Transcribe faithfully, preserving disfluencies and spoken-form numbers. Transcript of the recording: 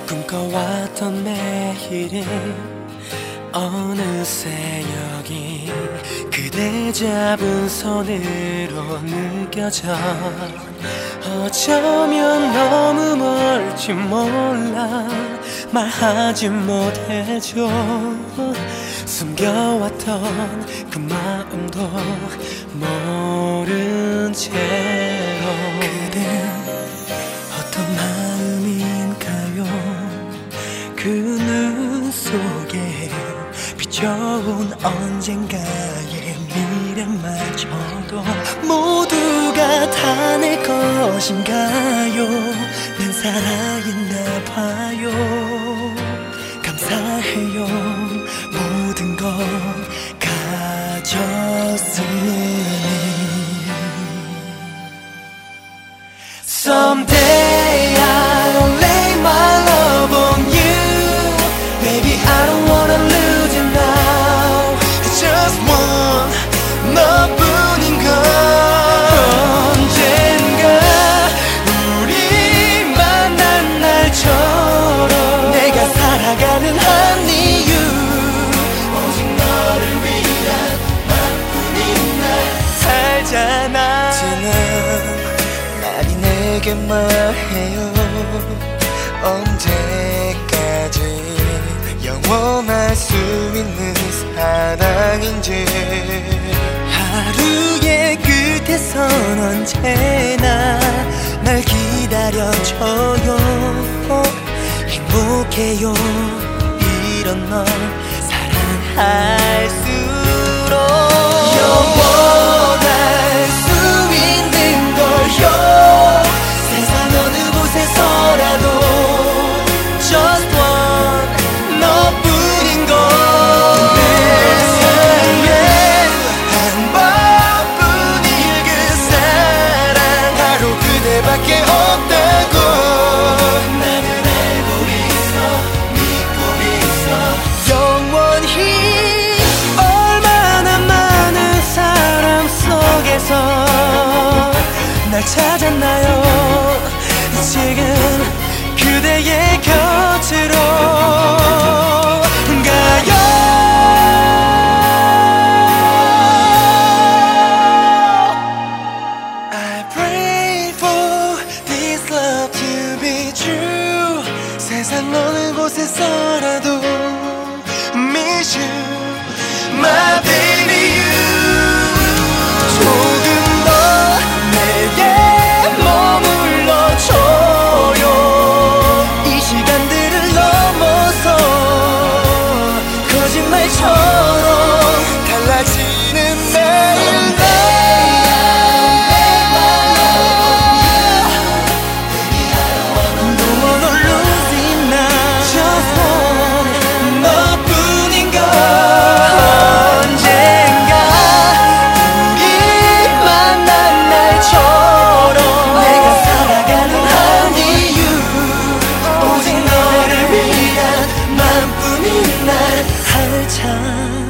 꿈꿔왔던 매일이 어느새 여기 그대 잡은 손으로 느껴져. 어쩌면 너무 멀지 몰라 말하지 못해줘. 숨겨왔던 그 마음도 모른 채로. 그댄 어떤 마음인가요? 그 눈 속에 비춰온 언젠가의 미래마저도 모두가 다 내 것인가요? 난 살아있나 봐요. 감사해요. 모든 걸 가졌으니. Someday I'll lay my love on you. Baby I don't wanna lose you now. Just one 너뿐인 걸. 언젠가 우리 만난 날처럼 내가 살아가는 한 이유. 오직 너를 위한 나뿐인 날 살잖아. 지난 날이 내게 말해요. 언제까지 영원할 수 있는 사랑인지. 하루의 끝에선 언제나 날 기다려줘요. 행복해요. 이런 널 사랑할수록. 영원할 수 있는 걸요. 세상 어느 곳에서라도 Just one 너뿐인 걸. 내 삶에 한 번뿐일 그 사랑 바로 그대밖에 없다고 나는 알고 있어. 믿고 있어. 영원히 얼마나 많은 사람 속에서 날 찾았나요? 지금 그대의 곁으로 가요. I pray for this love to be true. 세상 어느 곳에서라도 miss you, my baby you. 조금 더 내게 머물러줘요. 이 시간들을 넘어서 거짓말처럼 달라지는 매일. 날 참